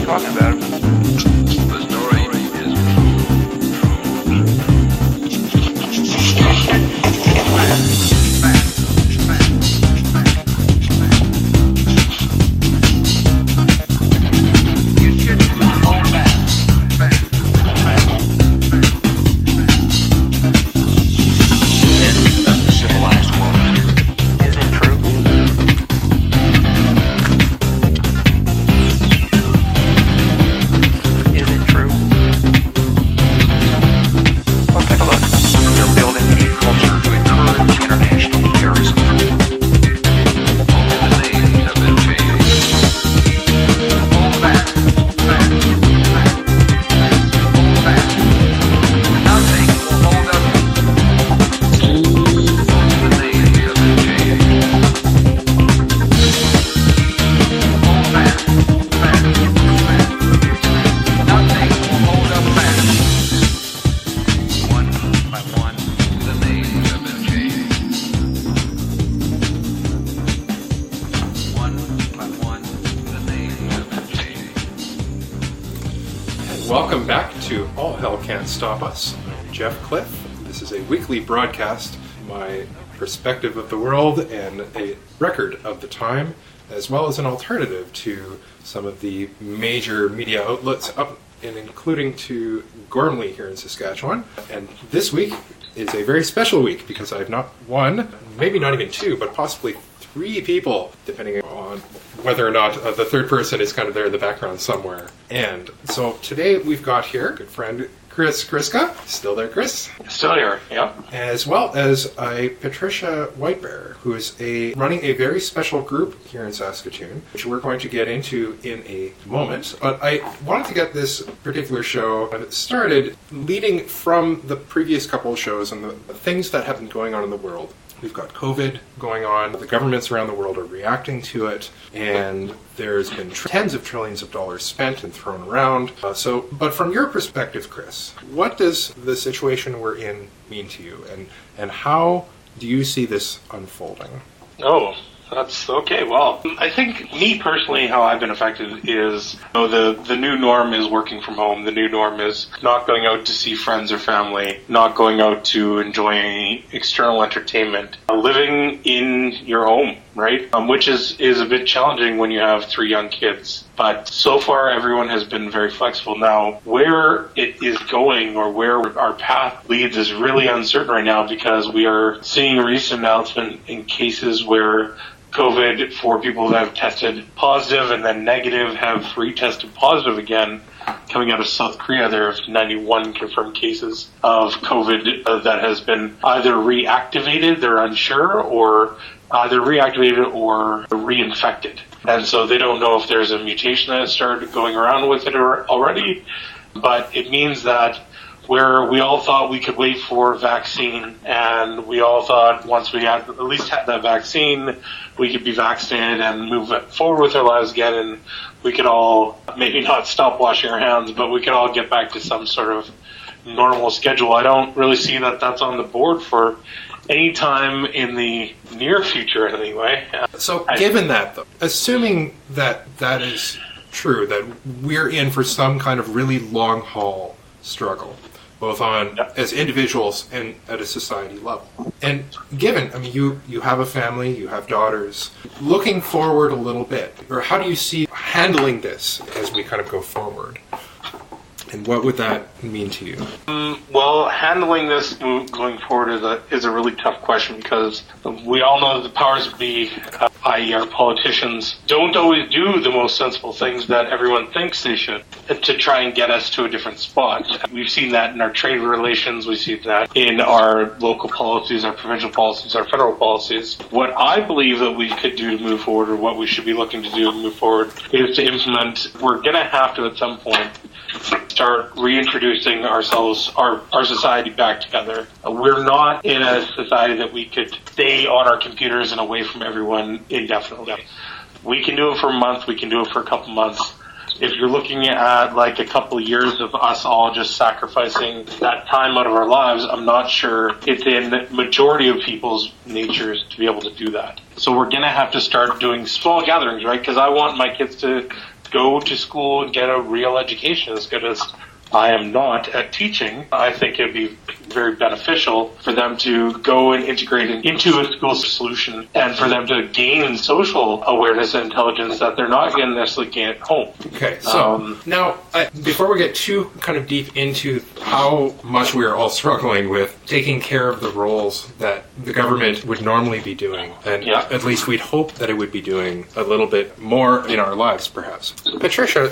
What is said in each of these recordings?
talking about it. The story is Welcome back to All Hell Can't Stop Us. I'm Jeff Cliff. This is a weekly broadcast, my perspective of the world and a record of the time, as well as an alternative to some of the major media outlets up and including to Gormley here in Saskatchewan. And this week is a very special week because I have not one, maybe not even two, but possibly three people, depending on whether or not the third person is kind of there in the background somewhere. And so today we've got here good friend Chris Kriska. Still there, Chris? Still here, yeah. As well as Patricia Whitebear, who is running a very special group here in Saskatoon, which we're going to get into in a moment. But I wanted to get this particular show started leading from the previous couple of shows and the things that have been going on in the world. We've got COVID going on. The governments around the world are reacting to it, and there's been tens of trillions of dollars spent and thrown around. But from your perspective, Chris, what does the situation we're in mean to you, and how do you see this unfolding? Oh, that's okay. Well, I think me personally, how I've been affected is the new norm is working from home. The new norm is not going out to see friends or family, not going out to enjoy any external entertainment, living in your home, right? Which is a bit challenging when you have three young kids. But so far, everyone has been very flexible. Now, where it is going or where our path leads is really uncertain right now because we are seeing a recent announcement in cases where COVID, for people that have tested positive and then negative, have retested positive again. Coming out of South Korea, there are 91 confirmed cases of COVID that has been either reactivated, they're unsure, or either reactivated or reinfected. And so they don't know if there's a mutation that has started going around with it already, but it means that where we all thought we could wait for a vaccine, and we all thought once we had at least had that vaccine, we could be vaccinated and move forward with our lives again, and we could all maybe not stop washing our hands, but we could all get back to some sort of normal schedule. I don't really see that that's on the board for any time in the near future anyway. So given that, though, assuming that that is true, that we're in for some kind of really long haul struggle, both on as individuals and at a society level. And given, I mean, you have a family, you have daughters, looking forward a little bit, or how do you see handling this as we kind of go forward? And what would that mean to you? Well, handling this going forward is a really tough question because we all know that the powers that be, i.e. our politicians, don't always do the most sensible things that everyone thinks they should to try and get us to a different spot. We've seen that in our trade relations, we see that in our local policies, our provincial policies, our federal policies. What I believe that we could do to move forward, or what we should be looking to do to move forward, is to implement, we're going to have to at some point start reintroducing our society back together. We're not in a society that we could stay on our computers and away from everyone indefinitely. We can do it for a month, we can do it for a couple months. If you're looking at like a couple of years of us all just sacrificing that time out of our lives, I'm not sure it's in the majority of people's natures to be able to do that. So we're going to have to start doing small gatherings, right? Because I want my kids to go to school and get a real education. As good as I am not at teaching, I think it'd be very beneficial for them to go and integrate it into a school solution and for them to gain social awareness and intelligence that they're not going to necessarily gain at home. Okay, so now, before we get too kind of deep into how much we are all struggling with taking care of the roles that the government would normally be doing, and at least we'd hope that it would be doing a little bit more in our lives, perhaps. Patricia,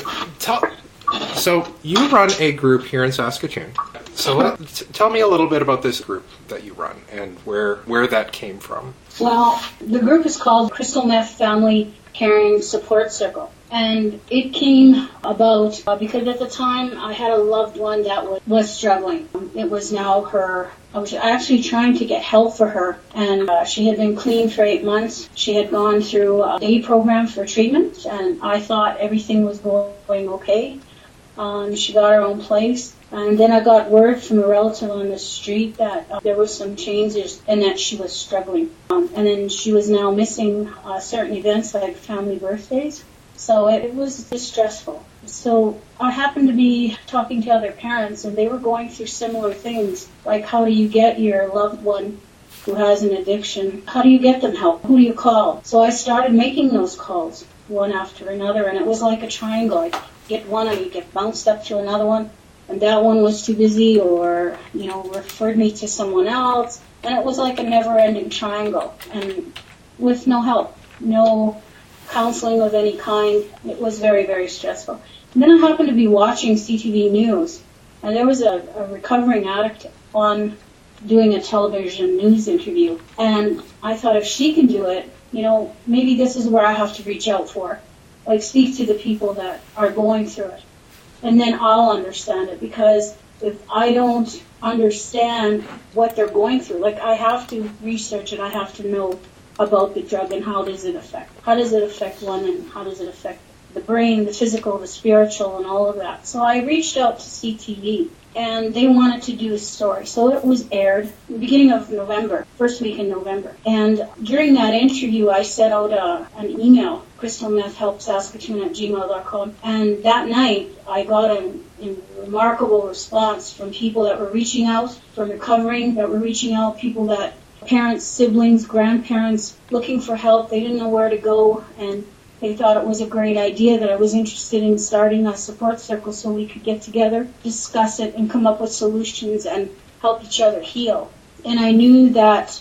so you run a group here in Saskatoon. So tell me a little bit about this group that you run and where that came from. Well, the group is called Crystal Meth Family Caring Support Circle. And it came about because at the time I had a loved one that was struggling. It was now I was actually trying to get help for her. And she had been clean for 8 months. She had gone through a day program for treatment. And I thought everything was going okay. She got her own place. And then I got word from a relative on the street that there were some changes and that she was struggling. And then she was now missing certain events like family birthdays. So it was distressful. So I happened to be talking to other parents, and they were going through similar things, like how do you get your loved one who has an addiction, how do you get them help? Who do you call? So I started making those calls one after another, and it was like a triangle. I'd get one and you get bounced up to another one, and that one was too busy or, referred me to someone else. And it was like a never-ending triangle, and with no help, no counseling of any kind. It was very, very stressful. And then I happened to be watching CTV News, and there was a recovering addict on doing a television news interview. And I thought, if she can do it, maybe this is where I have to reach out for. Like, speak to the people that are going through it. And then I'll understand it, because if I don't understand what they're going through, like, I have to research it, I have to know about the drug and how does it affect one, and how does it affect the brain, the physical, the spiritual, and all of that. So I reached out to CTV, and they wanted to do a story. So it was aired the beginning of November, first week in November. And during that interview, I sent out an email, crystalmethhelpsaskatoon@gmail.com. And that night, I got a remarkable response from people that were reaching out, from recovering, that were reaching out, people that parents, siblings, grandparents looking for help. They didn't know where to go, and they thought it was a great idea, that I was interested in starting a support circle so we could get together, discuss it, and come up with solutions and help each other heal. And I knew that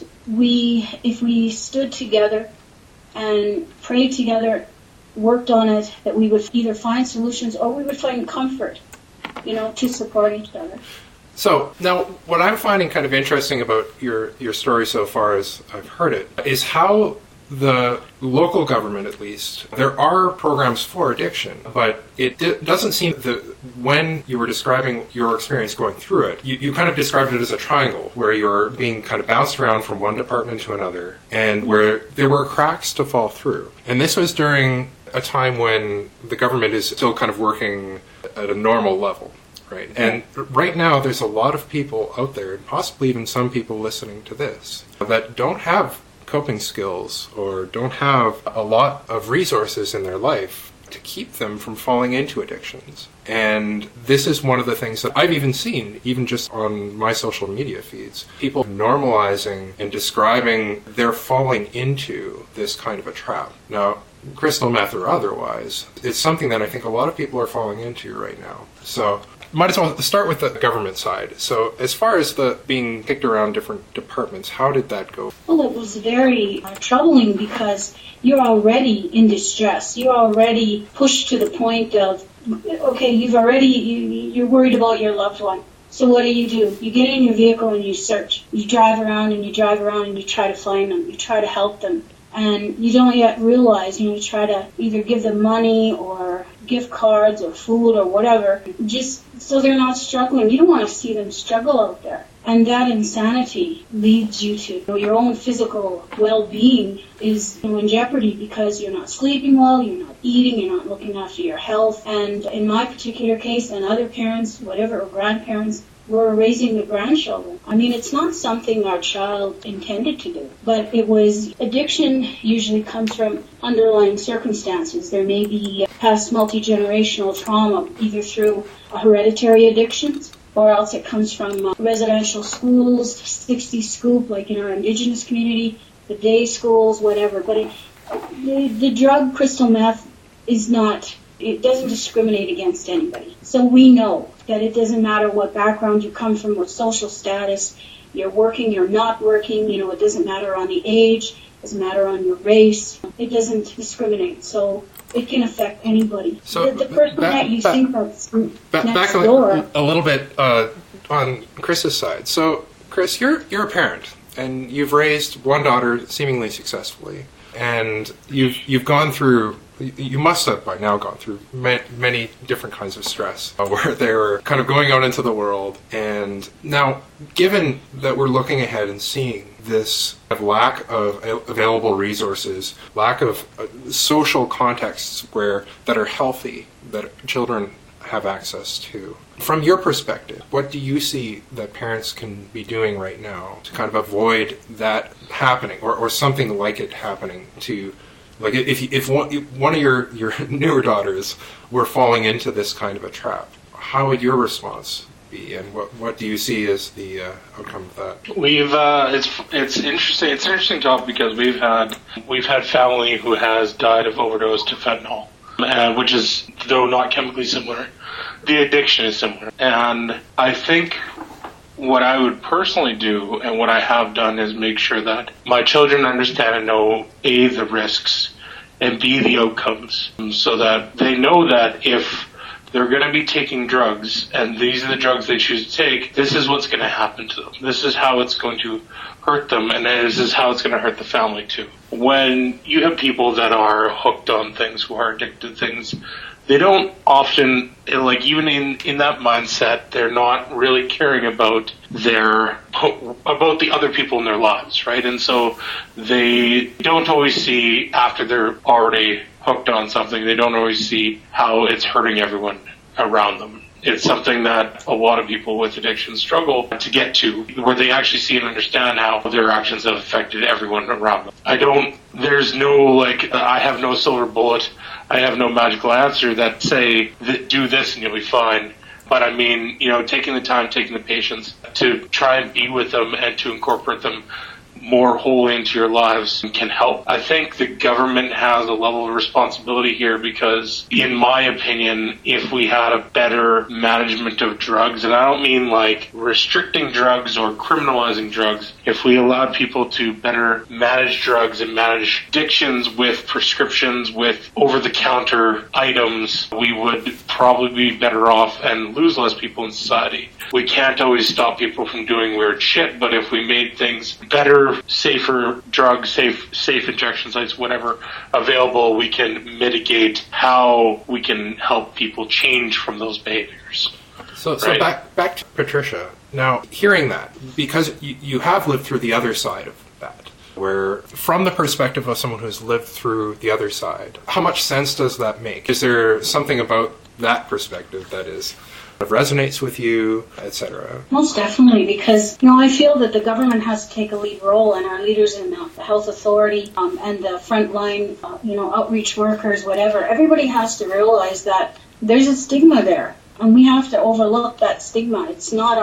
if we stood together and prayed together, worked on it, that we would either find solutions or we would find comfort, to support each other. So now, what I'm finding kind of interesting about your story so far, as I've heard it, is how the local government, at least, there are programs for addiction, but it doesn't seem that when you were describing your experience going through it, you kind of described it as a triangle, where you're being kind of bounced around from one department to another, and where there were cracks to fall through. And this was during a time when the government is still kind of working at a normal level. Right. And right now, there's a lot of people out there, possibly even some people listening to this, that don't have coping skills or don't have a lot of resources in their life to keep them from falling into addictions. And this is one of the things that I've even seen, even just on my social media feeds, people normalizing and describing their falling into this kind of a trap. Now, crystal meth or otherwise, it's something that I think a lot of people are falling into right now. So might as well start with the government side. So as far as the being kicked around different departments, how did that go? Well, it was very troubling, because you're already in distress. You're already pushed to the point of, okay, you're worried about your loved one. So what do? You get in your vehicle and you search. You drive around and you try to find them. You try to help them. And you don't yet realize, you try to either give them money or gift cards or food or whatever, just so they're not struggling. You don't want to see them struggle out there. And that insanity leads you to your own physical well-being is in jeopardy, because you're not sleeping well, you're not eating, you're not looking after your health. And in my particular case, and other parents, whatever, or grandparents, we're raising the grandchildren. I mean, it's not something our child intended to do, but it was, addiction usually comes from underlying circumstances. There may be past multi-generational trauma, either through hereditary addictions, or else it comes from residential schools, 60 Scoop, like in our Indigenous community, the day schools, whatever. But the drug crystal meth is not, it doesn't discriminate against anybody. So we know that it doesn't matter what background you come from, what social status, you're working, you're not working, it doesn't matter on the age, it doesn't matter on your race, it doesn't discriminate. So it can affect anybody. So the person that you think of next back door. a little bit on Chris's side. So, Chris, you're a parent, and you've raised one daughter seemingly successfully, and you've gone through. You must have by now gone through many different kinds of stress where they were kind of going out into the world. And now, given that we're looking ahead and seeing this lack of available resources, lack of social contexts that are healthy, that children have access to. From your perspective, what do you see that parents can be doing right now to kind of avoid that happening or something like it happening to, like if one of your newer daughters were falling into this kind of a trap, how would your response be, and what do you see as the outcome of that? We've it's interesting. It's an interesting topic because we've had family who has died of overdose to fentanyl, which is, though not chemically similar, the addiction is similar. And I think what I would personally do, and what I have done, is make sure that my children understand and know, A, the risks, and B, the outcomes, so that they know that if they're going to be taking drugs, and these are the drugs they choose to take, this is what's going to happen to them. This is how it's going to hurt them, and this is how it's going to hurt the family too. When you have people that are hooked on things, who are addicted to things, they don't often, like, even in that mindset, they're not really caring about the other people in their lives, right? And so they don't always see, after they're already hooked on something, they don't always see how it's hurting everyone around them. It's something that a lot of people with addiction struggle to get to, where they actually see and understand how their actions have affected everyone around them. I have no silver bullet. I have no magical answer that say, do this and you'll be fine. But I mean, taking the time, taking the patience to try and be with them and to incorporate them more wholly into your lives can help. I think the government has a level of responsibility here because, in my opinion, if we had a better management of drugs, and I don't mean like restricting drugs or criminalizing drugs, if we allowed people to better manage drugs and manage addictions with prescriptions, with over-the-counter items, we would probably be better off and lose less people in society. We can't always stop people from doing weird shit, but if we made things better, safer drugs, safe injection sites, whatever, available, we can mitigate how we can help people change from those behaviors. So back to Patricia. Now, hearing that, because you have lived through the other side of that, where from the perspective of someone who's lived through the other side, how much sense does that make? Is there something about that perspective that resonates with you, etc.? Most definitely, because I feel that the government has to take a lead role, and our leaders in the health authority and the frontline, outreach workers, whatever. Everybody has to realize that there's a stigma there, and we have to overlook that stigma. It's not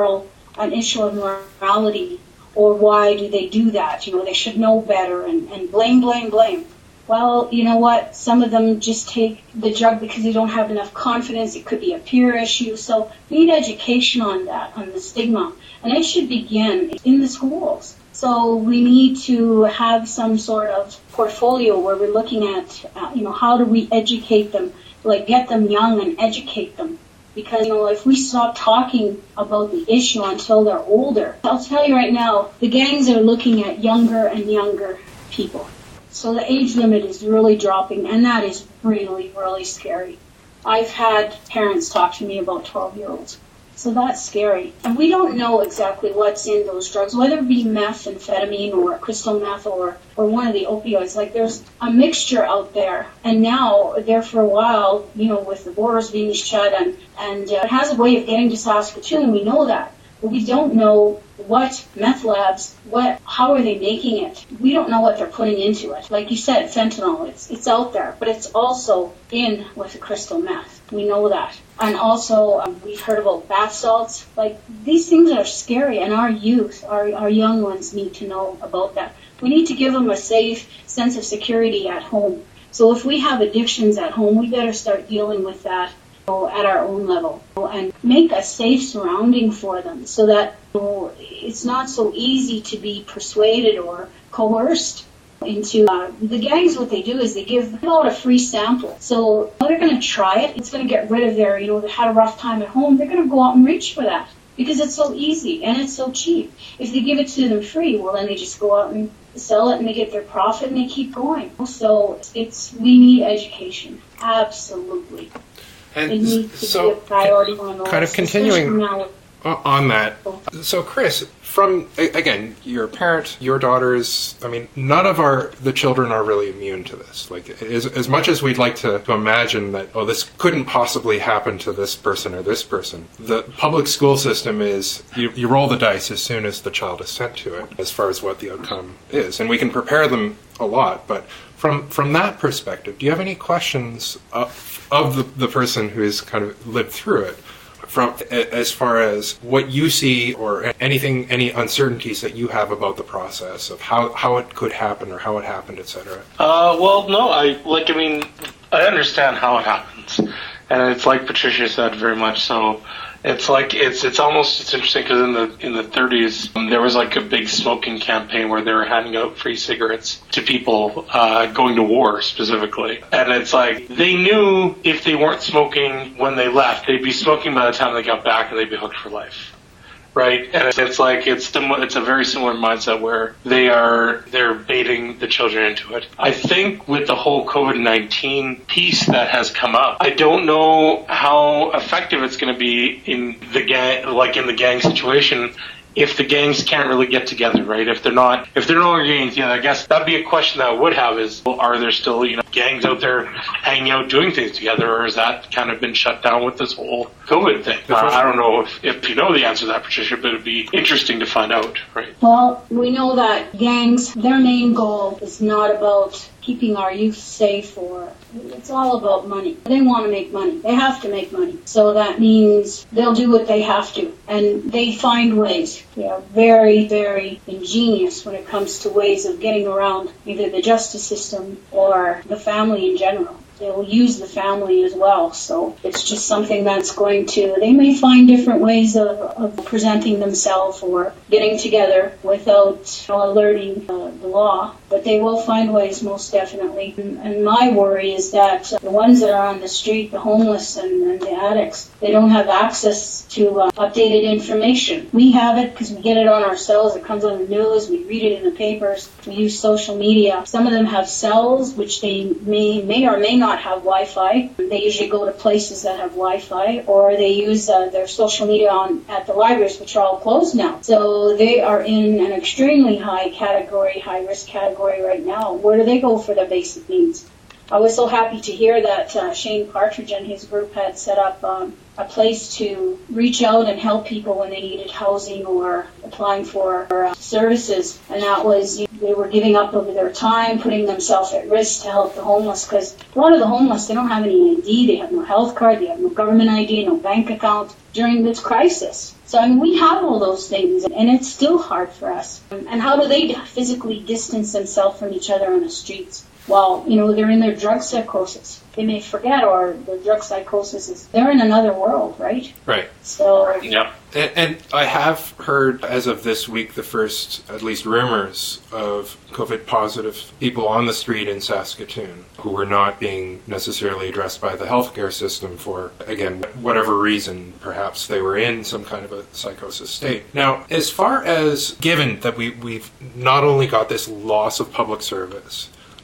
an issue of morality, or why do they do that? They should know better, and blame. Well, you know what? Some of them just take the drug because they don't have enough confidence. It could be a peer issue. So we need education on that, on the stigma. And it should begin in the schools. So we need to have some sort of portfolio where we're looking at, how do we educate them, like get them young and educate them. Because, if we stop talking about the issue until they're older, I'll tell you right now, the gangs are looking at younger and younger people. So the age limit is really dropping, and that is really, really scary. I've had parents talk to me about 12-year-olds. So that's scary. And we don't know exactly what's in those drugs, whether it be methamphetamine or crystal meth or one of the opioids. Like, there's a mixture out there. And now, there for a while, with the borders being shut and it has a way of getting to Saskatoon, we know that. But we don't know what meth labs, how are they making it? We don't know what they're putting into it. Like you said, fentanyl, it's out there, but it's also in with the crystal meth. We know that. And also, we've heard about bath salts. Like, these things are scary, and our youth, our young ones need to know about that. We need to give them a safe sense of security at home. So if we have addictions at home, we better start dealing with that at our own level and make a safe surrounding for them so that it's not so easy to be persuaded or coerced into the gangs. What they do is they give out a free sample. So they're going to try it. It's going to get rid of their, they had a rough time at home. They're going to go out and reach for that because it's so easy and it's so cheap. If they give it to them free, well, then they just go out and sell it and they get their profit and they keep going. So we need education. Absolutely. And it needs to be a priority on the kind of list, continuing now. On that. So, Chris, from, again, you're a parent, your daughters, none of the children are really immune to this. Like, as much as we'd like to imagine that, this couldn't possibly happen to this person or this person, the public school system is, you roll the dice as soon as the child is sent to it, as far as what the outcome is. And we can prepare them a lot, but from that perspective, do you have any questions of the person who has kind of lived through it, from as far as what you see or any uncertainties that you have about the process of how it could happen or how it happened, etc.? Well, no, I understand how it happens, and it's like Patricia said, very much so. It's like it's interesting because in the 30s there was like a big smoking campaign where they were handing out free cigarettes to people going to war specifically, and it's like they knew if they weren't smoking when they left, they'd be smoking by the time they got back, and they'd be hooked for life. Right, and it's a very similar mindset where they're baiting the children into it. I think with the whole COVID-19 piece that has come up, I don't know how effective it's going to be in the gang situation. If the gangs can't really get together, right? If they're no longer gangs, I guess that'd be a question that I would have is, are there still, gangs out there hanging out doing things together, or has that kind of been shut down with this whole COVID thing? I don't know if you know the answer to that, Patricia, but it'd be interesting to find out, right? Well, we know that gangs, their main goal is not about keeping our youth safe, or it's all about money. They want to make money. They have to make money. So that means they'll do what they have to. And they find ways. They are very, very ingenious when it comes to ways of getting around either the justice system or the family in general. They will use the family as well. So it's just something that's they may find different ways of presenting themselves or getting together without alerting the law. But they will find ways, most definitely. And my worry is that the ones that are on the street, the homeless and the addicts, they don't have access to updated information. We have it because we get it on ourselves. It comes on the news. We read it in the papers. We use social media. Some of them have cells, which they may or may not have Wi-Fi. They usually go to places that have Wi-Fi, or they use their social media at the libraries, which are all closed now. So they are in an extremely high risk category right now. Where do they go for their basic needs? I was so happy to hear that Shane Partridge and his group had set up a place to reach out and help people when they needed housing or applying for services. And that was, they were giving up of their time, putting themselves at risk to help the homeless, because a lot of the homeless, they don't have any ID, they have no health card, they have no government ID, no bank account during this crisis. So, we have all those things, and it's still hard for us. And how do they physically distance themselves from each other on the streets? Well, they're in their drug psychosis. They may forget, or the drug psychosis is, they're in another world, right? Right. So, yeah. And I have heard, as of this week, the first, at least rumors of COVID-positive people on the street in Saskatoon who were not being necessarily addressed by the healthcare system for, again, whatever reason. Perhaps they were in some kind of a psychosis state. Now, as far as, given that we've not only got this loss of public service,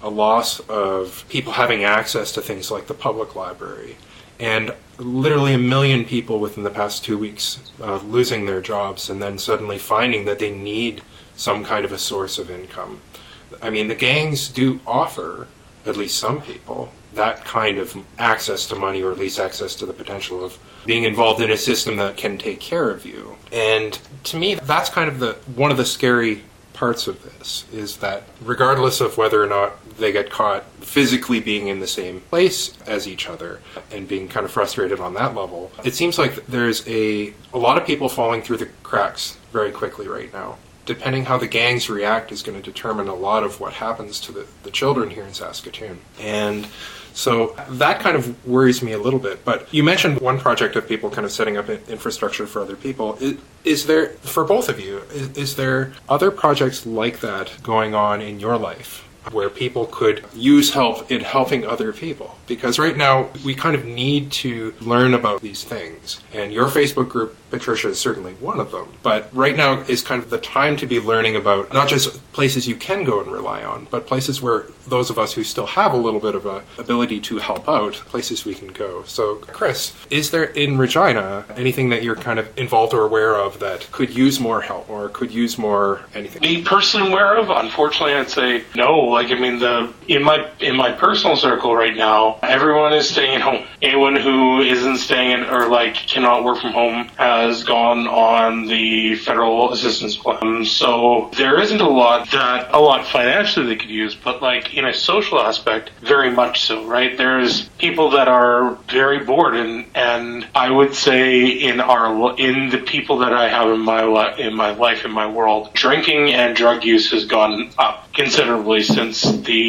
a loss of people having access to things like the public library, and literally 1 million people within the past 2 weeks losing their jobs and then suddenly finding that they need some kind of a source of income. I mean, the gangs do offer, at least some people, that kind of access to money, or at least access to the potential of being involved in a system that can take care of you. And to me, that's kind of one of the scary parts of this, is that regardless of whether or not they get caught physically being in the same place as each other and being kind of frustrated on that level, it seems like there's a lot of people falling through the cracks very quickly right now. Depending how the gangs react is going to determine a lot of what happens to the children here in Saskatoon. And so that kind of worries me a little bit. But you mentioned one project of people kind of setting up infrastructure for other people. Is there, for both of you, is there other projects like that going on in your life where people could use help in helping other people? Because right now we kind of need to learn about these things. And your Facebook group, Patricia, is certainly one of them. But right now is kind of the time to be learning about not just places you can go and rely on, but places where those of us who still have a little bit of a ability to help out, places we can go. So, Chris, is there in Regina anything that you're kind of involved or aware of that could use more help or could use more anything? Me personally aware of, unfortunately, I'd say no. Like, I mean, in my personal circle right now, everyone is staying at home. Anyone who isn't staying or like cannot work from home has gone on the federal assistance plan. So there isn't a lot financially they could use, but like in a social aspect, very much so, right? There's people that are very bored, and I would say in the people that I have in my life, in my world, drinking and drug use has gone up considerably since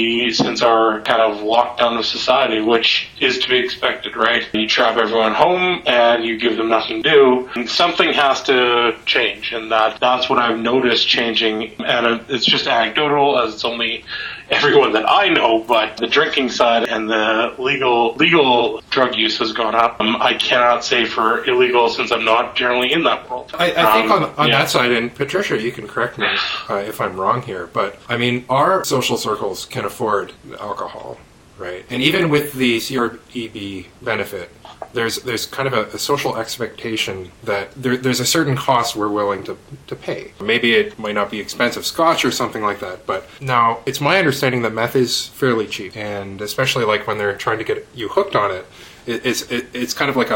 our kind of lockdown of society, which is to be expected, right? You trap everyone home and you give them nothing to do. And something has to change, and that's what I've noticed changing. And it's just anecdotal, as it's only everyone that I know, but the drinking side and the legal drug use has gone up. I cannot say for illegal, since I'm not generally in that world. I think on that side, and Patricia, you can correct me if I'm wrong here, but I mean, our social circles can afford alcohol, right? And even with the CREB benefit, there's kind of a social expectation that there's a certain cost we're willing to pay. Maybe it might not be expensive scotch or something like that, but now it's my understanding that meth is fairly cheap, and especially like when they're trying to get you hooked on it, it's kind of like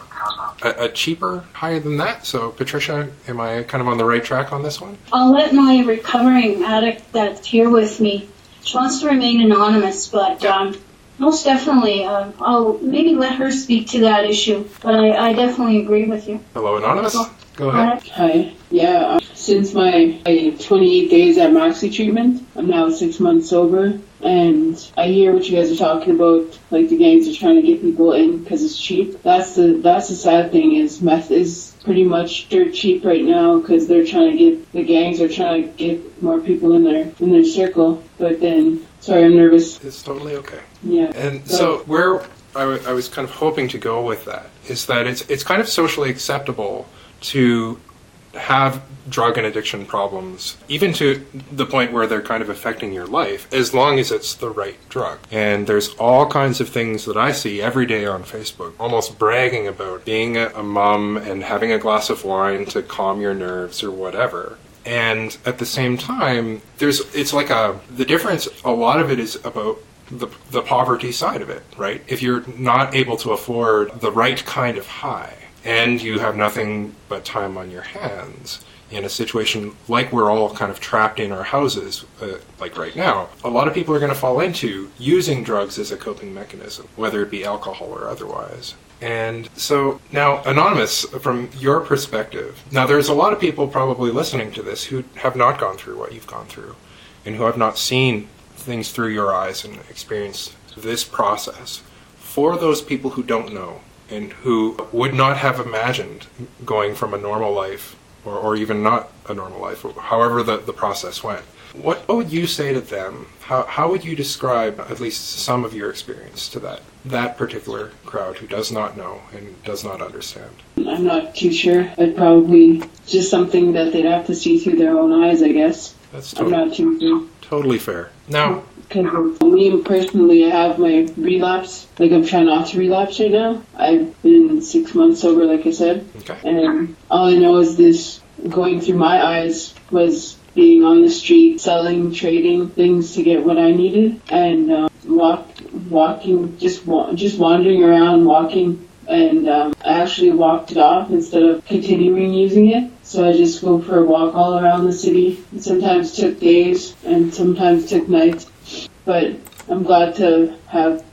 a cheaper higher than that. So Patricia, am I kind of on the right track on this one? I'll let my recovering addict that's here with me, she wants to remain anonymous, but most definitely, I'll maybe let her speak to that issue, but I definitely agree with you. Hello, Anonymous. Go ahead. Hi. Yeah, since my 28 days at Maxi treatment, I'm now 6 months sober, and I hear what you guys are talking about, like the gangs are trying to get people in because it's cheap. That's the sad thing, is meth is pretty much dirt cheap right now because the gangs are trying to get more people in their circle. But then, sorry, I'm nervous. It's totally okay. Yeah. And so where I was kind of hoping to go with that is that it's kind of socially acceptable to have drug and addiction problems, even to the point where they're kind of affecting your life, as long as it's the right drug. And there's all kinds of things that I see every day on Facebook, almost bragging about being a mom and having a glass of wine to calm your nerves or whatever. And at the same time, the difference, a lot of it is about the poverty side of it, right? If you're not able to afford the right kind of high, and you have nothing but time on your hands, in a situation like we're all kind of trapped in our houses, like right now, a lot of people are going to fall into using drugs as a coping mechanism, whether it be alcohol or otherwise. And so now, Anonymous, from your perspective, now there's a lot of people probably listening to this who have not gone through what you've gone through, and who have not seen things through your eyes and experienced this process. For those people who don't know, and who would not have imagined going from a normal life, or even not a normal life, however the process went, what would you say to them? How would you describe at least some of your experience to that particular crowd who does not know and does not understand? I'm not too sure. I'd probably just something that they'd have to see through their own eyes, I guess. That's I'm not too sure. Totally fair. Now, Because me personally, I have my relapse. Like, I'm trying not to relapse right now. I've been 6 months sober, like I said. Okay. And all I know is this going through my eyes was being on the street, selling, trading things to get what I needed, and walking, just wandering around, walking. And I actually walked it off instead of continuing using it. So I just go for a walk all around the city. It sometimes took days and sometimes took nights. But I'm glad to have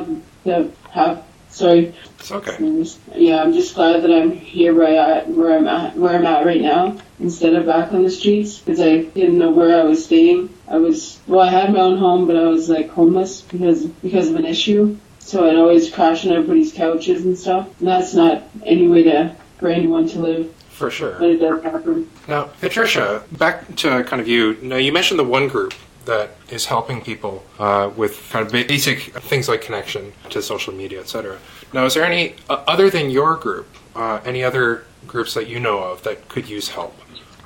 sorry. It's okay. Yeah, I'm just glad that I'm here where I'm at right now instead of back on the streets, because I didn't know where I was staying. I had my own home, but I was like homeless because of an issue. So I'd always crash on everybody's couches and stuff. And that's not any way for anyone to live. For sure. But it does happen. Now, Patricia, back to kind of you. Now, you mentioned the one group that is helping people with kind of basic things like connection to social media, etc. Now, is there any, other than your group, any other groups that you know of that could use help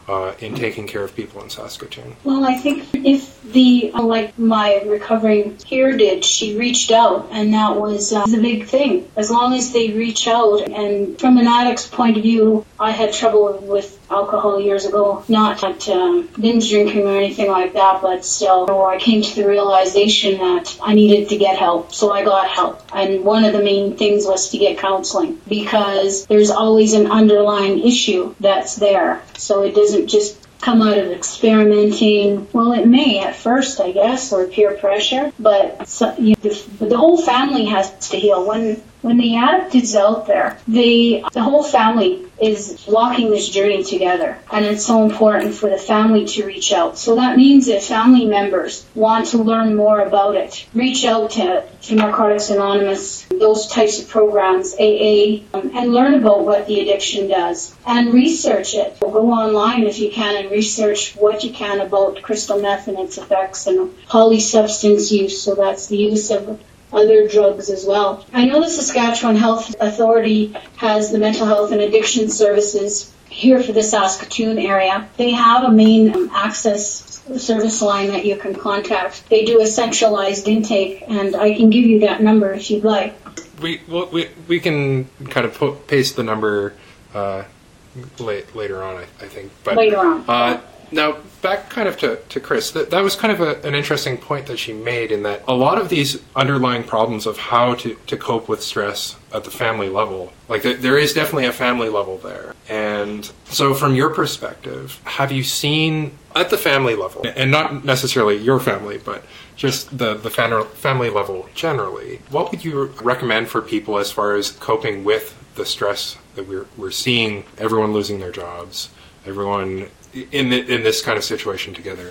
in taking care of people in Saskatoon? Well, I think if like my recovering peer did, she reached out, and that was the big thing. As long as they reach out, and from an addict's point of view, I had trouble with alcohol years ago, not binge drinking or anything like that, but still, I came to the realization that I needed to get help, so I got help. And one of the main things was to get counseling, because there's always an underlying issue that's there. So it doesn't just come out of experimenting. Well, it may at first, I guess, or peer pressure, but the whole family has to heal. When the addict is out there, the whole family is walking this journey together, and it's so important for the family to reach out. So that means that family members want to learn more about it, reach out to Narcotics Anonymous, those types of programs, AA, and learn about what the addiction does, and research it. Go online if you can and research what you can about crystal meth and its effects, and polysubstance use, so that's the use of other drugs as well. I know the Saskatchewan Health Authority has the mental health and addiction services here for the Saskatoon area. They have a main access service line that you can contact. They do a centralized intake, and I can give you that number if you'd like. We can kind of paste the number later on, I think. But later on. Now, back kind of to Chris, that was kind of an interesting point that she made, in that a lot of these underlying problems of how to cope with stress at the family level, like there is definitely a family level there. And so from your perspective, have you seen at the family level, and not necessarily your family, but just the family level generally, what would you recommend for people as far as coping with the stress that we're seeing, everyone losing their jobs, everyone in this kind of situation together?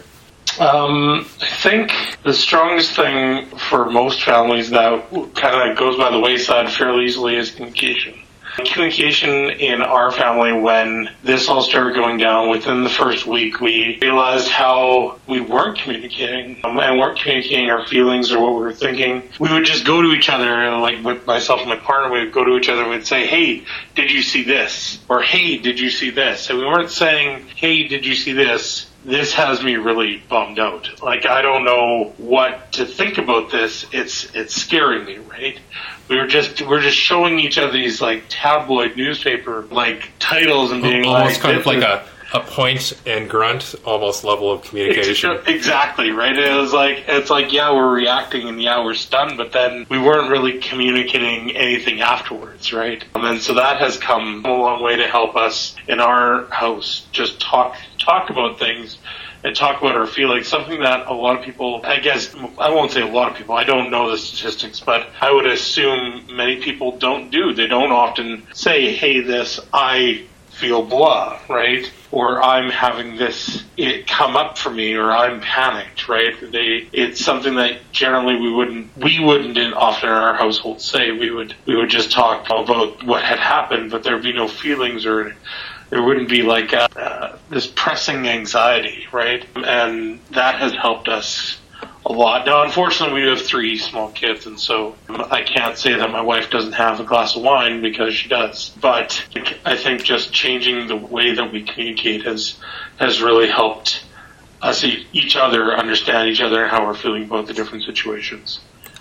I think the strongest thing for most families that kind of goes by the wayside fairly easily is communication. Communication in our family, when this all started going down, within the first week, we realized how we weren't communicating, and weren't communicating our feelings or what we were thinking. We would just go to each other, like with myself and my partner, we would go to each other and we'd say, "Hey, did you see this?" Or, "Hey, did you see this?" And we weren't saying, "Hey, did you see this? This has me really bummed out. Like, I don't know what to think about this. It's scaring me," right? We're just showing each other these like tabloid newspaper like titles and being almost kind of like a point and grunt almost level of communication. Exactly, right? It's like yeah, we're reacting and yeah, we're stunned, but then we weren't really communicating anything afterwards, right? And so that has come a long way to help us in our house just talk about things and talk about our feelings, something that a lot of people, I guess, I won't say a lot of people, I don't know the statistics, but I would assume many people don't do. They don't often say, "Hey, I feel blah," right? Or "I'm having this, it come up for me," or "I'm panicked," right? It's something that generally we wouldn't often in our household say. We would just talk about what had happened, but there'd be no feelings, or there wouldn't be like this pressing anxiety, right? And that has helped us a lot. Now, unfortunately, we have 3 small kids, and so I can't say that my wife doesn't have a glass of wine, because she does. But I think just changing the way that we communicate has really helped us each other understand each other and how we're feeling about the different situations.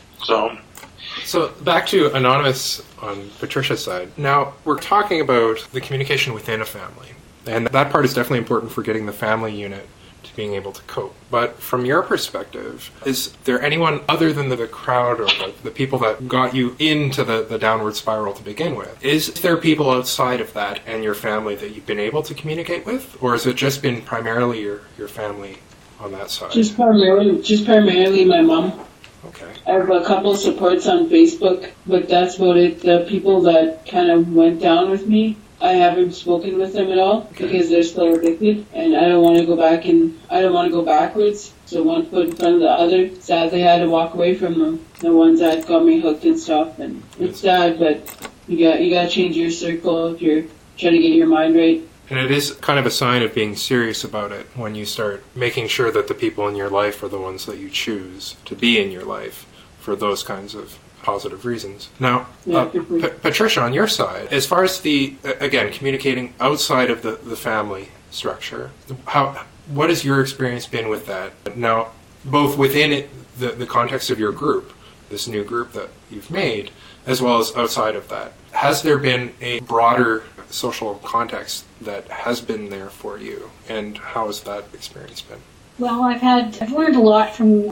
So back to Anonymous on Patricia's side. Now, we're talking about the communication within a family. And that part is definitely important for getting the family unit to being able to cope. But from your perspective, is there anyone other than the crowd or the people that got you into the downward spiral to begin with? Is there people outside of that and your family that you've been able to communicate with? Or has it just been primarily your family on that side? Just primarily my mom. Okay. I have a couple of supports on Facebook, but that's about it. The people that kind of went down with me, I haven't spoken with them at all because they're still addicted, and I don't want to go back I don't want to go backwards. So one foot in front of the other. Sadly, I had to walk away from them, the ones that got me hooked and stuff. And it's sad, but you got to change your circle if you're trying to get your mind right. And it is kind of a sign of being serious about it when you start making sure that the people in your life are the ones that you choose to be in your life for those kinds of positive reasons. Now, Patricia, on your side, as far as again, communicating outside of the family structure, what has your experience been with that? Now, both within the context of your group, this new group that you've made, as well as outside of that, has there been a broader social context that has been there for you, and how has that experience been? Well, I've learned a lot from,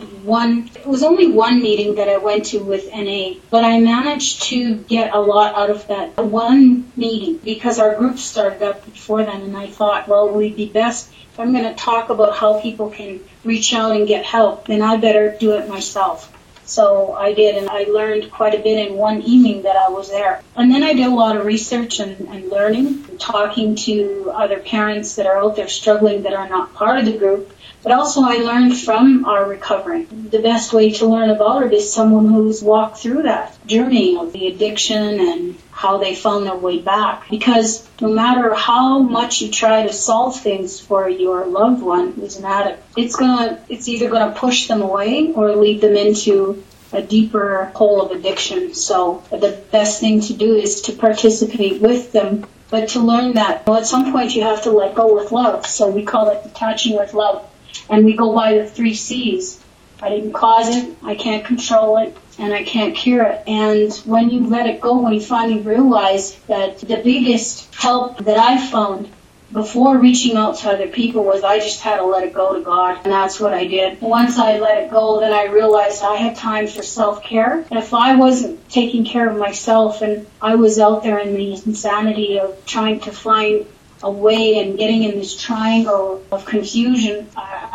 it was only one meeting that I went to with NA, but I managed to get a lot out of that one meeting because our group started up before then, and I thought, well, it would be best if I'm going to talk about how people can reach out and get help, then I better do it myself. So I did, and I learned quite a bit in one evening that I was there. And then I did a lot of research and learning, and talking to other parents that are out there struggling that are not part of the group. But also I learned from our recovery. The best way to learn about it is someone who's walked through that journey of the addiction and how they found their way back. Because no matter how much you try to solve things for your loved one who's an addict, it's either gonna push them away or lead them into a deeper hole of addiction. So the best thing to do is to participate with them, but to learn that at some point you have to let go with love. So we call it detaching with love. And we go by the 3 C's. I didn't cause it, I can't control it, and I can't cure it. And when you let it go, when you finally realize that the biggest help that I found before reaching out to other people was I just had to let it go to God, and that's what I did. Once I let it go, then I realized I had time for self-care. And if I wasn't taking care of myself and I was out there in the insanity of trying to find a way and getting in this triangle of confusion,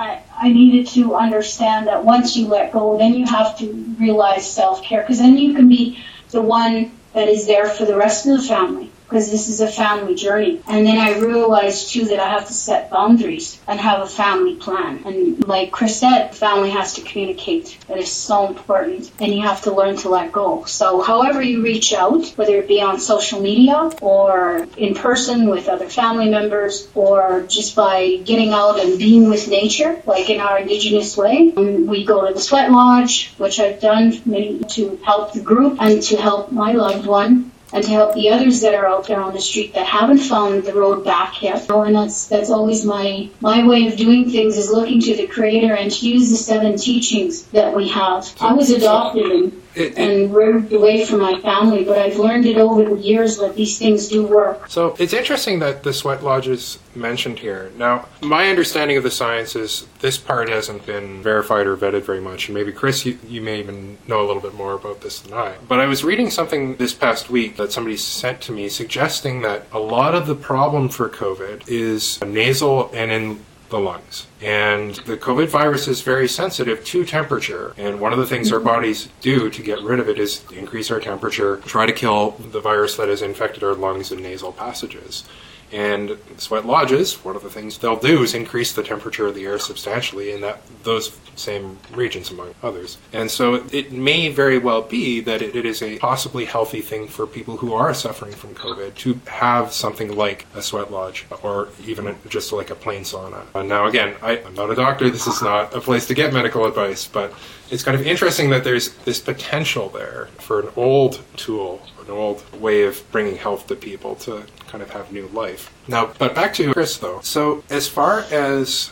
I needed to understand that once you let go, then you have to realize self-care, because then you can be the one that is there for the rest of the family, because this is a family journey. And then I realized, too, that I have to set boundaries and have a family plan. And like Chris said, family has to communicate. That is so important. And you have to learn to let go. So however you reach out, whether it be on social media or in person with other family members or just by getting out and being with nature, like in our Indigenous way, we go to the Sweat Lodge, which I've done to help the group and to help my loved one, and to help the others that are out there on the street that haven't found the road back yet. And that's always my way of doing things, is looking to the Creator and to use the 7 teachings that we have. I was adopted and removed away from my family, but I've learned it over the years that these things do work. So it's interesting that the Sweat Lodge is mentioned here. Now, my understanding of the science is this part hasn't been verified or vetted very much, and maybe Chris, you may even know a little bit more about this than I. But I was reading something this past week that somebody sent to me suggesting that a lot of the problem for COVID is nasal and in the lungs. And the COVID virus is very sensitive to temperature. And one of the things our bodies do to get rid of it is increase our temperature, try to kill the virus that has infected our lungs and nasal passages. And sweat lodges, one of the things they'll do is increase the temperature of the air substantially in those same regions, among others. And so it may very well be that it is a possibly healthy thing for people who are suffering from COVID to have something like a sweat lodge or even just like a plain sauna. Now, again, I'm not a doctor. This is not a place to get medical advice, but it's kind of interesting that there's this potential there for an old tool, an old way of bringing health to people to kind of have new life. Now, but back to Chris, though. So as far as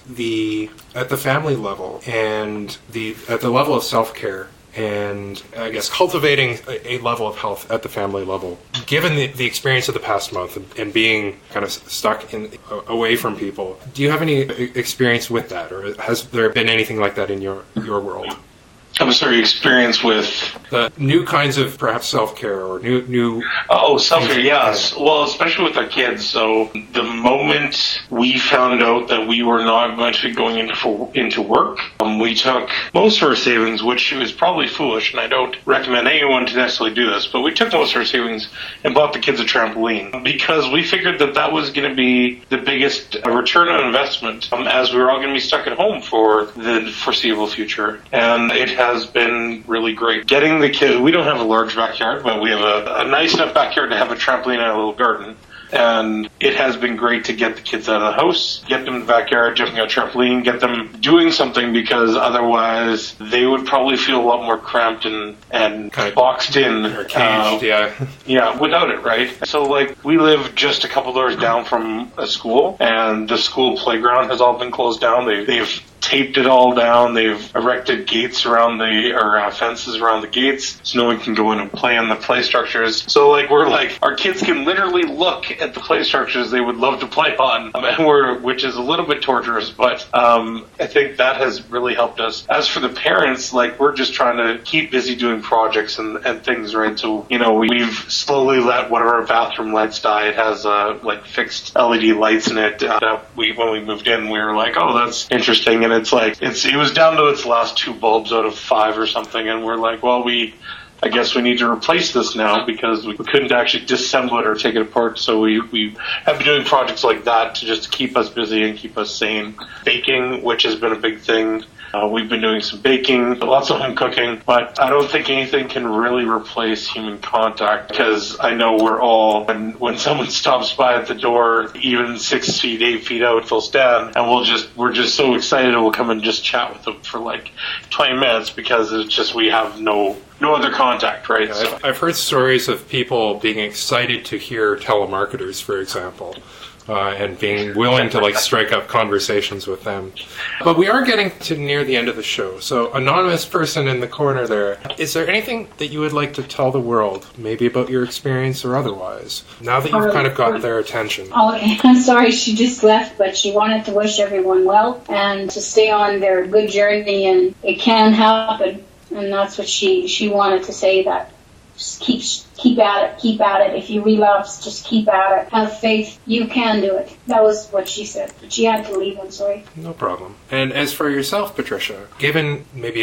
at the family level and at the level of self-care, and I guess cultivating a level of health at the family level, given the experience of the past month and being kind of stuck away from people, do you have any experience with that, or has there been anything like that in your world? I'm sorry, experience with the new kinds of perhaps self-care or new. Oh, self-care, yes. Well, especially with our kids. So the moment we found out that we were not going to be going into work, we took most of our savings, which was probably foolish, and I don't recommend anyone to necessarily do this, but we took most of our savings and bought the kids a trampoline because we figured that was going to be the biggest return on investment as we were all going to be stuck at home for the foreseeable future. And it has been really great. Getting the kids, we don't have a large backyard, but we have a nice enough backyard to have a trampoline and a little garden. And it has been great to get the kids out of the house, get them in the backyard, jumping on a trampoline, get them doing something, because otherwise they would probably feel a lot more cramped and kind of boxed in. Or caged, yeah. Yeah, without it, right? So, like, we live just a couple doors down from a school, and the school playground has all been closed down. They've taped it all down. They've erected gates around fences around the gates so no one can go in and play on the play structures. So our kids can literally look at the play structures they would love to play on, which is a little bit torturous, but I think that has really helped us. As for the parents, we're just trying to keep busy doing projects and things, right? So, we've slowly let one of our bathroom lights die. It has fixed LED lights in it. When we moved in, we were like, oh, that's interesting. And it was down to its last 2 bulbs out of 5 or something, and we're like, well, I guess we need to replace this now because we couldn't actually disassemble it or take it apart. So we have been doing projects like that to just keep us busy and keep us sane. Baking, which has been a big thing. We've been doing some baking, lots of home cooking, but I don't think anything can really replace human contact, because I know we're all, when someone stops by at the door, even 6 feet, 8 feet out, they'll stand, and we're just so excited we'll come and just chat with them for 20 minutes, because it's just, we have no other contact, right? Yeah, I've heard stories of people being excited to hear telemarketers, for example. And being willing to strike up conversations with them. But we are getting to near the end of the show. So, anonymous person in the corner there, is there anything that you would like to tell the world, maybe about your experience or otherwise, now that you've kind of got their attention? Oh, I'm sorry she just left, but she wanted to wish everyone well and to stay on their good journey, and it can happen. And that's what she wanted to say, that just keep at it. If you relapse, just keep at it. Have faith. You can do it. That was what she said. But she had to leave, I'm sorry. No problem. And as for yourself, Patricia, given maybe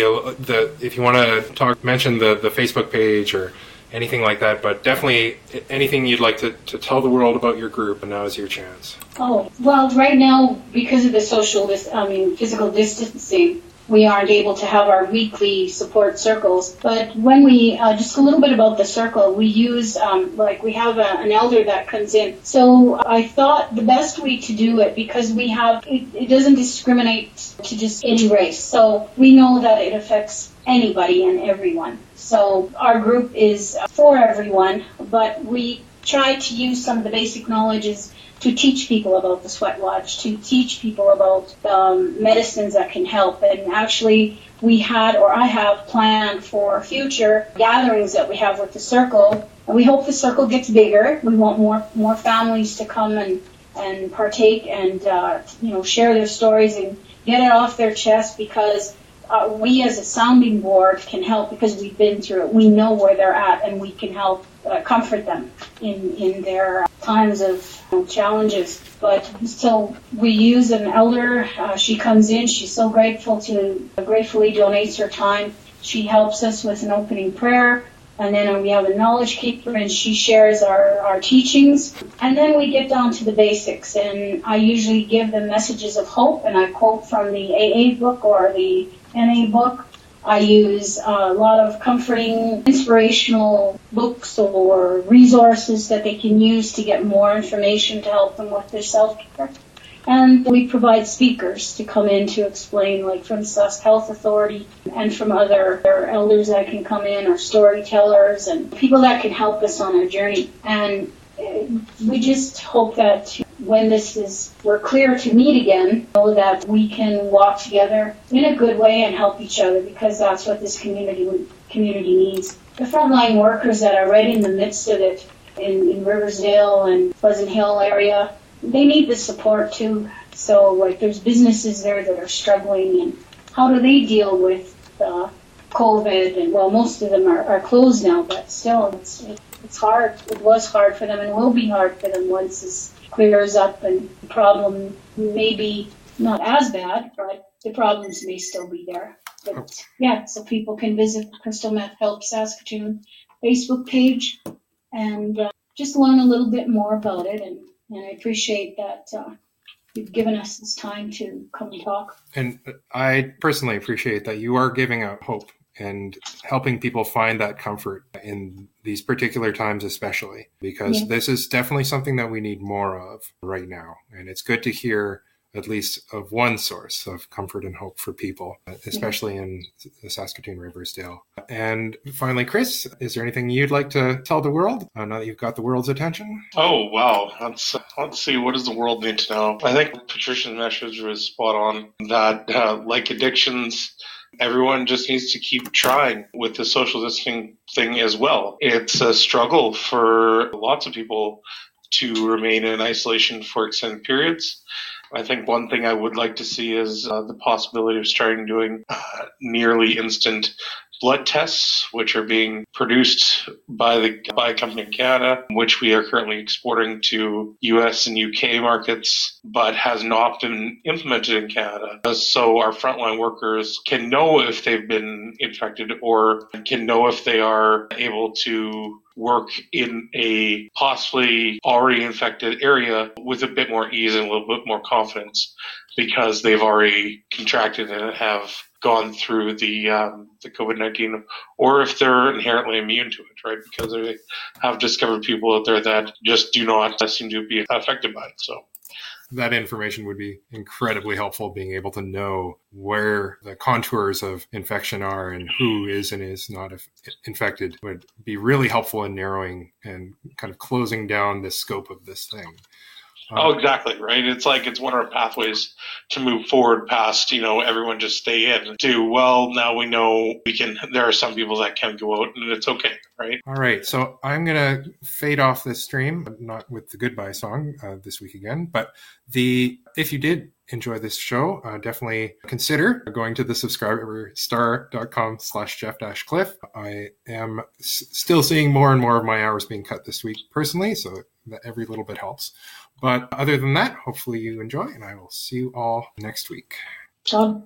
if you want to mention the Facebook page or anything like that, but definitely anything you'd like to tell the world about your group, and now is your chance. Oh, well, right now, because of the physical distancing, we aren't able to have our weekly support circles. But when we, just a little bit about the circle, we use, we have an elder that comes in. So I thought the best way to do it, because it doesn't discriminate to just any race. So we know that it affects anybody and everyone. So our group is for everyone, but we try to use some of the basic knowledges to teach people about the Sweat Lodge, to teach people about medicines that can help. And actually, I have planned for future gatherings that we have with the circle. And we hope the circle gets bigger. We want more families to come and partake and share their stories and get it off their chest, because we as a sounding board can help, because we've been through it. We know where they're at, and we can help comfort them in their times of challenges. But so we use an elder. She comes in. She's so gratefully donates her time. She helps us with an opening prayer. And then we have a knowledge keeper, and she shares our teachings. And then we get down to the basics. And I usually give them messages of hope, and I quote from the AA book or the NA book. I use a lot of comforting, inspirational books or resources that they can use to get more information to help them with their self-care. And we provide speakers to come in to explain, like from Sask Health Authority and from other elders that can come in, or storytellers and people that can help us on our journey. And we just hope that when we're clear to meet again, know that we can walk together in a good way and help each other, because that's what this community needs. The frontline workers that are right in the midst of it in Riversdale and Pleasant Hill area, they need the support too. So, like, there's businesses there that are struggling, and how do they deal with COVID? And, well, most of them are closed now, but still, it's hard. It was hard for them and will be hard for them once this clears up, and the problem may be not as bad, but the problems may still be there. But, yeah, so people can visit the Crystal Meth Help Saskatoon Facebook page and just learn a little bit more about it. And I appreciate that you've given us this time to come and talk. And I personally appreciate that you are giving out hope and helping people find that comfort in these particular times, especially because this is definitely something that we need more of right now. And it's good to hear at least of one source of comfort and hope for people, especially in the Saskatoon Riversdale. And finally, Chris, is there anything you'd like to tell the world now that you've got the world's attention? Oh, wow. Let's see. What does the world need to know? I think Patricia's message was spot on that, like addictions, everyone just needs to keep trying with the social distancing thing as well. It's a struggle for lots of people to remain in isolation for extended periods. I think one thing I would like to see is the possibility of starting doing nearly instant blood tests, which are being produced by a company in Canada, which we are currently exporting to US and UK markets, but has not been implemented in Canada. So our frontline workers can know if they've been infected, or can know if they are able to work in a possibly already infected area with a bit more ease and a little bit more confidence, because they've already contracted and have gone through the COVID-19, or if they're inherently immune to it, right? Because they have discovered people out there that just do not seem to be affected by it. So that information would be incredibly helpful, being able to know where the contours of infection are and who is and is not infected would be really helpful in narrowing and kind of closing down the scope of this thing. Oh, exactly, right? It's like it's one of our pathways to move forward past, everyone just stay in to, well, now we know there are some people that can go out and it's okay, right? All right, so I'm going to fade off this stream, not with the goodbye song this week again, but if you did enjoy this show, definitely consider going to the subscriberstar.com/Jeff-Cliff. I am still seeing more and more of my hours being cut this week personally, so that every little bit helps. But other than that, hopefully you enjoy, and I will see you all next week. John?